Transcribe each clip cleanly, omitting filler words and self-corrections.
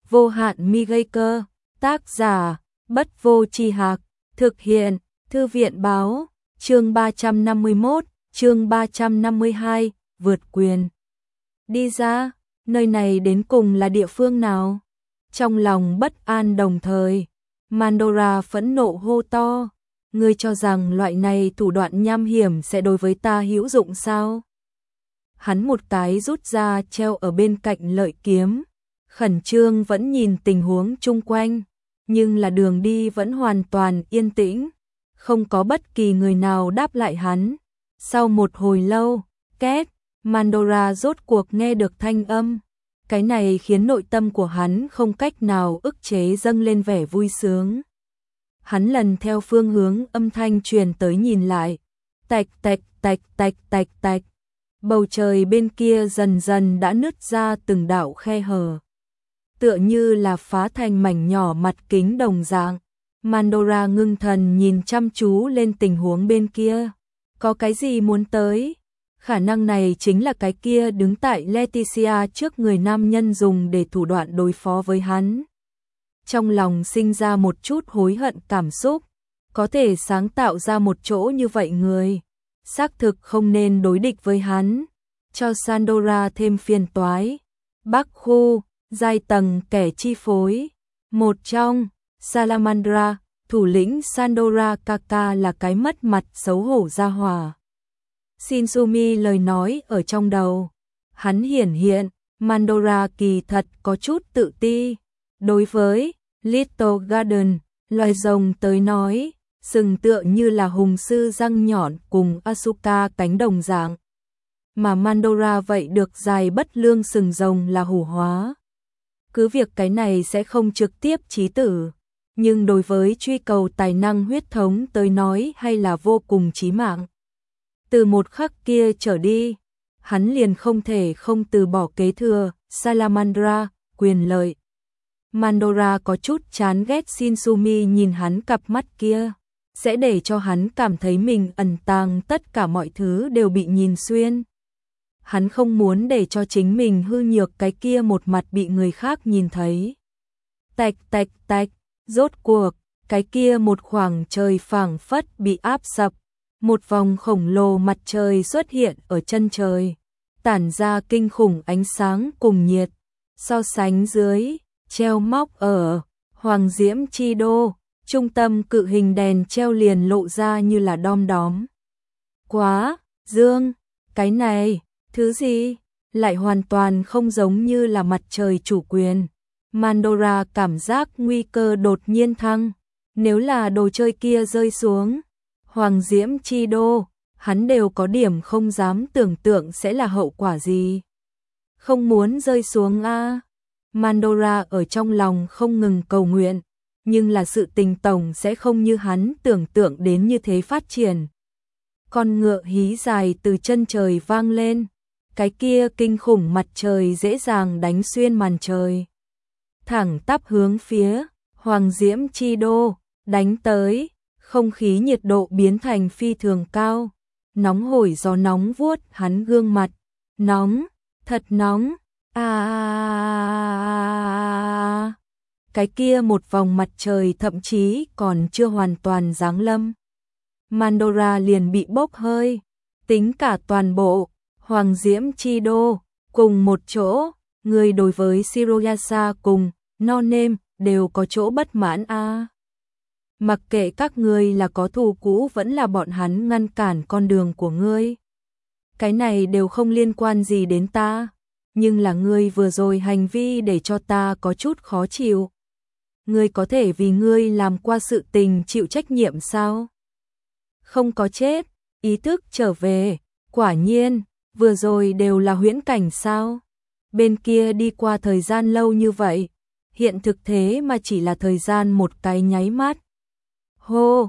vô hạn mi gây cơ, tác giả, Bất Vô Tri Hạc, thực hiện, Thư viện báo, chương 351, chương 352, vượt quyền. Đi ra, nơi này đến cùng là địa phương nào? Trong lòng bất an đồng thời, Mandora phẫn nộ hô to, ngươi cho rằng loại này thủ đoạn nham hiểm sẽ đối với ta hữu dụng sao? Hắn một cái rút ra treo ở bên cạnh lợi kiếm, khẩn trương vẫn nhìn tình huống chung quanh, nhưng là đường đi vẫn hoàn toàn yên tĩnh, không có bất kỳ người nào đáp lại hắn. Sau một hồi lâu, két, Mandora rốt cuộc nghe được thanh âm. Cái này khiến nội tâm của hắn không cách nào ức chế dâng lên vẻ vui sướng. Hắn lần theo phương hướng âm thanh truyền tới nhìn lại. Tạch tạch tạch tạch tạch tạch. Bầu trời bên kia dần dần đã nứt ra từng đạo khe hở, tựa như là phá thành mảnh nhỏ mặt kính đồng dạng. Mandora ngưng thần nhìn chăm chú lên tình huống bên kia. Có cái gì muốn tới? Khả năng này chính là cái kia đứng tại Leticia trước người nam nhân dùng để thủ đoạn đối phó với hắn. Trong lòng sinh ra một chút hối hận cảm xúc, có thể sáng tạo ra một chỗ như vậy người, xác thực không nên đối địch với hắn, cho Sandora thêm phiền toái. Bắc khu, giai tầng kẻ chi phối, một trong, Salamandra, thủ lĩnh Sandora Kaka là cái mất mặt xấu hổ ra hỏa. Shinsumi lời nói ở trong đầu, hắn hiển hiện, Mandora kỳ thật có chút tự ti. Đối với Little Garden, loài rồng tới nói, sừng tựa như là hùng sư răng nhọn cùng Asuka cánh đồng dạng. Mà Mandora vậy được dài bất lương sừng rồng là hủ hóa. Cứ việc cái này sẽ không trực tiếp chí tử, nhưng đối với truy cầu tài năng huyết thống tới nói hay là vô cùng chí mạng. Từ một khắc kia trở đi, hắn liền không thể không từ bỏ kế thừa Salamandra, quyền lợi. Mandora có chút chán ghét Shinsumi nhìn hắn cặp mắt kia, sẽ để cho hắn cảm thấy mình ẩn tàng tất cả mọi thứ đều bị nhìn xuyên. Hắn không muốn để cho chính mình hư nhược cái kia một mặt bị người khác nhìn thấy. Tạch tạch tạch, rốt cuộc, cái kia một khoảng trời phảng phất bị áp sập. Một vòng khổng lồ mặt trời xuất hiện ở chân trời, tản ra kinh khủng ánh sáng cùng nhiệt. So sánh dưới, treo móc ở Hoàng Diễm Chi Đô, trung tâm cự hình đèn treo liền lộ ra như là đom đóm. Quá, Dương, cái này, thứ gì? Lại hoàn toàn không giống như là mặt trời chủ quyền. Mandora cảm giác nguy cơ đột nhiên thăng. Nếu là đồ chơi kia rơi xuống Hoàng Diễm Chi Đô, hắn đều có điểm không dám tưởng tượng sẽ là hậu quả gì. Không muốn rơi xuống a. Mandora ở trong lòng không ngừng cầu nguyện, nhưng là sự tình tổng sẽ không như hắn tưởng tượng đến như thế phát triển. Con ngựa hí dài từ chân trời vang lên, cái kia kinh khủng mặt trời dễ dàng đánh xuyên màn trời, thẳng tắp hướng phía Hoàng Diễm Chi Đô đánh tới. Không khí nhiệt độ biến thành phi thường cao, nóng hổi gió nóng vuốt hắn gương mặt, nóng, thật nóng. Cái kia một vòng mặt trời thậm chí còn chưa hoàn toàn giáng lâm, Mandora liền bị bốc hơi, tính cả toàn bộ Hoàng Diễm Chi Đô cùng một chỗ, người đối với Shiroyasa cùng No Name đều có chỗ bất mãn a. Mặc kệ các ngươi là có thù cũ vẫn là bọn hắn ngăn cản con đường của ngươi, cái này đều không liên quan gì đến ta, nhưng là ngươi vừa rồi hành vi để cho ta có chút khó chịu. Ngươi có thể vì ngươi làm qua sự tình chịu trách nhiệm sao? Không có chết, ý thức trở về, quả nhiên, vừa rồi đều là huyễn cảnh sao? Bên kia đi qua thời gian lâu như vậy, hiện thực thế mà chỉ là thời gian một cái nháy mắt. Hô,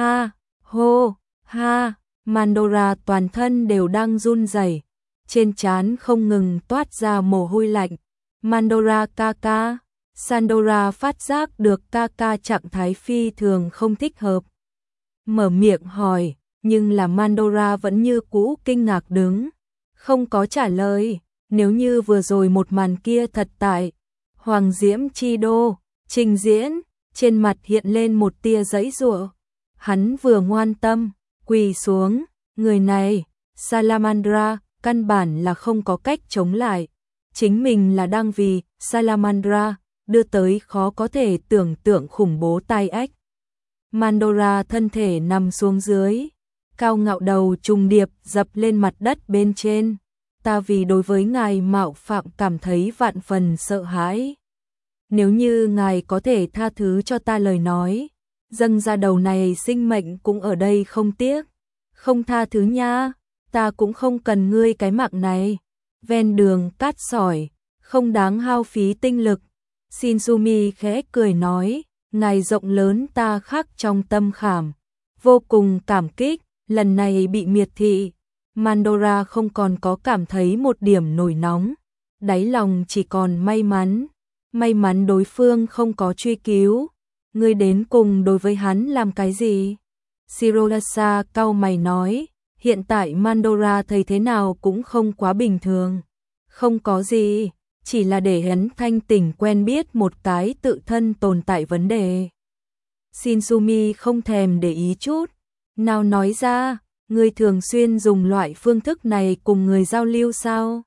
ha, Mandora toàn thân đều đang run rẩy, trên trán không ngừng toát ra mồ hôi lạnh. Mandora Kaka, Sandora phát giác được Kaka trạng thái phi thường không thích hợp. Mở miệng hỏi, nhưng là Mandora vẫn như cũ kinh ngạc đứng, không có trả lời. Nếu như vừa rồi một màn kia thật tại Hoàng diễm chi đô, trình diễn, trên mặt hiện lên một tia giãy giụa. Hắn vừa ngoan tâm, quỳ xuống, người này, Salamandra, căn bản là không có cách chống lại. Chính mình là đang vì Salamandra đưa tới khó có thể tưởng tượng khủng bố tai ách. Mandora thân thể nằm xuống dưới, cao ngạo đầu trùng điệp dập lên mặt đất bên trên. Ta vì đối với ngài mạo phạm cảm thấy vạn phần sợ hãi. Nếu như ngài có thể tha thứ cho ta lời nói, dâng ra đầu này sinh mệnh cũng ở đây không tiếc. Không tha thứ nha, ta cũng không cần ngươi cái mạng này. Ven đường cát sỏi, không đáng hao phí tinh lực. Shinsumi khẽ cười nói, ngài rộng lớn ta khắc trong tâm khảm. Vô cùng cảm kích, lần này bị miệt thị. Mandora không còn có cảm thấy một điểm nổi nóng. Đáy lòng chỉ còn may mắn. May mắn đối phương không có truy cứu. Ngươi đến cùng đối với hắn làm cái gì? Shirogasa cau mày nói, hiện tại Mandora thấy thế nào cũng không quá bình thường. Không có gì, chỉ là để hắn thanh tỉnh quen biết một cái tự thân tồn tại vấn đề. Shinsumi không thèm để ý chút, nào nói ra, ngươi thường xuyên dùng loại phương thức này cùng người giao lưu sao?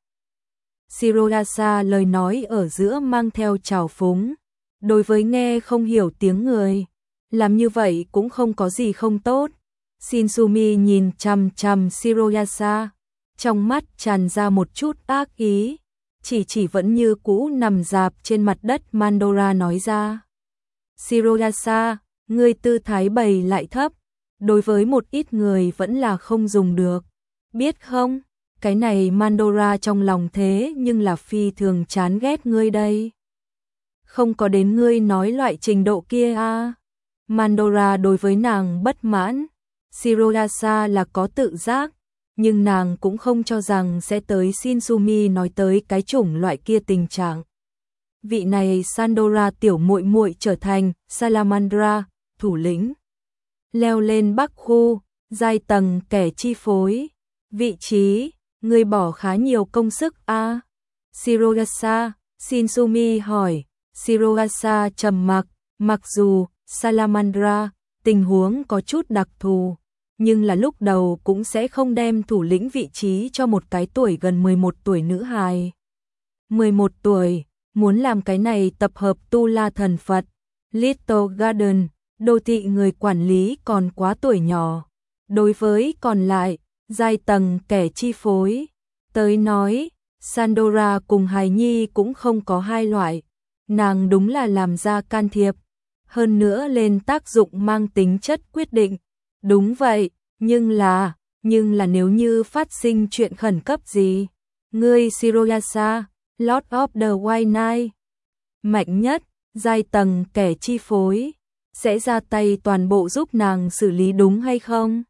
Shirogasa lời nói ở giữa mang theo trào phúng, đối với nghe không hiểu tiếng người, làm như vậy cũng không có gì không tốt. Shinsumi nhìn chằm chằm Shirogasa, trong mắt tràn ra một chút ác ý, chỉ vẫn như cũ nằm rạp trên mặt đất. Mandora nói ra, Shirogasa, ngươi tư thái bày lại thấp, đối với một ít người vẫn là không dùng được, biết không? Cái này Mandora trong lòng thế nhưng là phi thường chán ghét ngươi đây. Không có đến ngươi nói loại trình độ kia à. Mandora đối với nàng bất mãn. Shirogasa là có tự giác, nhưng nàng cũng không cho rằng sẽ tới Shinsumi nói tới cái chủng loại kia tình trạng. Vị này Sandora tiểu muội muội trở thành Salamandra, thủ lĩnh. Leo lên Bắc khu, giai tầng kẻ chi phối. Vị trí, người bỏ khá nhiều công sức à? Shirogasa, Shinsumi hỏi. Shirogasa trầm mặc, mặc dù Salamandra tình huống có chút đặc thù, nhưng là lúc đầu cũng sẽ không đem thủ lĩnh vị trí cho một cái tuổi gần 11 tuổi nữ hài. 11 tuổi, muốn làm cái này tập hợp tu la thần Phật, Little Garden, đô thị người quản lý còn quá tuổi nhỏ. Đối với còn lại, giai tầng kẻ chi phối, tới nói, Sandora cùng hài nhi cũng không có hai loại. Nàng đúng là làm ra can thiệp, hơn nữa lên tác dụng mang tính chất quyết định. Đúng vậy, nhưng là nếu như phát sinh chuyện khẩn cấp gì, ngươi Shirogasa, Lord of the White Knight, mạnh nhất, giai tầng kẻ chi phối, sẽ ra tay toàn bộ giúp nàng xử lý đúng hay không?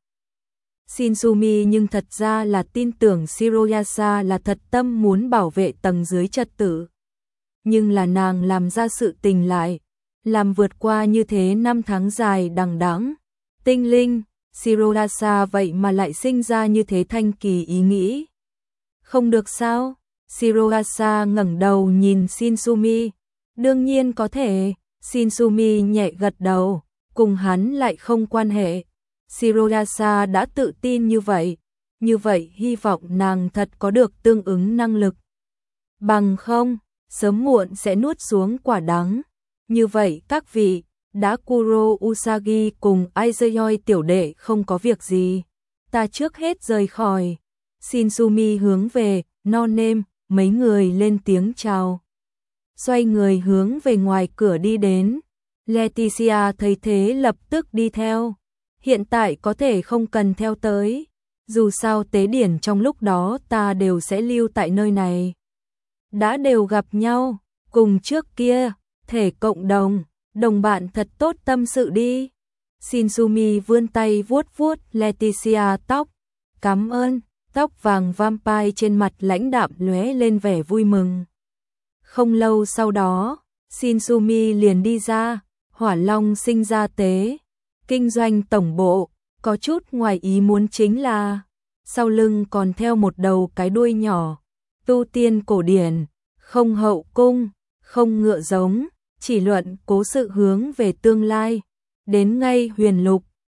Shinsumi nhưng thật ra là tin tưởng Shirogasa là thật tâm muốn bảo vệ tầng dưới trật tự. Nhưng là nàng làm ra sự tình lại, làm vượt qua như thế 5 tháng dài đằng đẵng. Tinh linh, Shirogasa vậy mà lại sinh ra như thế thanh kỳ ý nghĩ. Không được sao? Shirogasa ngẩng đầu nhìn Shinsumi. Đương nhiên có thể. Shinsumi nhẹ gật đầu, cùng hắn lại không quan hệ. Shirogasa đã tự tin như vậy hy vọng nàng thật có được tương ứng năng lực. Bằng không, sớm muộn sẽ nuốt xuống quả đắng. Như vậy các vị, đã Kuro Usagi cùng Aizuyoi tiểu đệ không có việc gì. Ta trước hết rời khỏi. Shinsumi hướng về, no name, mấy người lên tiếng chào. Xoay người hướng về ngoài cửa đi đến. Leticia thấy thế lập tức đi theo. Hiện tại có thể không cần theo tới. Dù sao tế điển trong lúc đó ta đều sẽ lưu tại nơi này. Đã đều gặp nhau, cùng trước kia, thể cộng đồng, đồng bạn thật tốt tâm sự đi. Shinsumi vươn tay vuốt vuốt Leticia tóc. Cảm ơn, tóc vàng vampire trên mặt lãnh đạm lóe lên vẻ vui mừng. Không lâu sau đó, Shinsumi liền đi ra, Hỏa Long sinh ra tế. Kinh doanh tổng bộ, có chút ngoài ý muốn chính là, sau lưng còn theo một đầu cái đuôi nhỏ. Tu tiên cổ điển, không hậu cung, không ngựa giống, chỉ luận cố sự hướng về tương lai. Đến ngay Huyền Lục,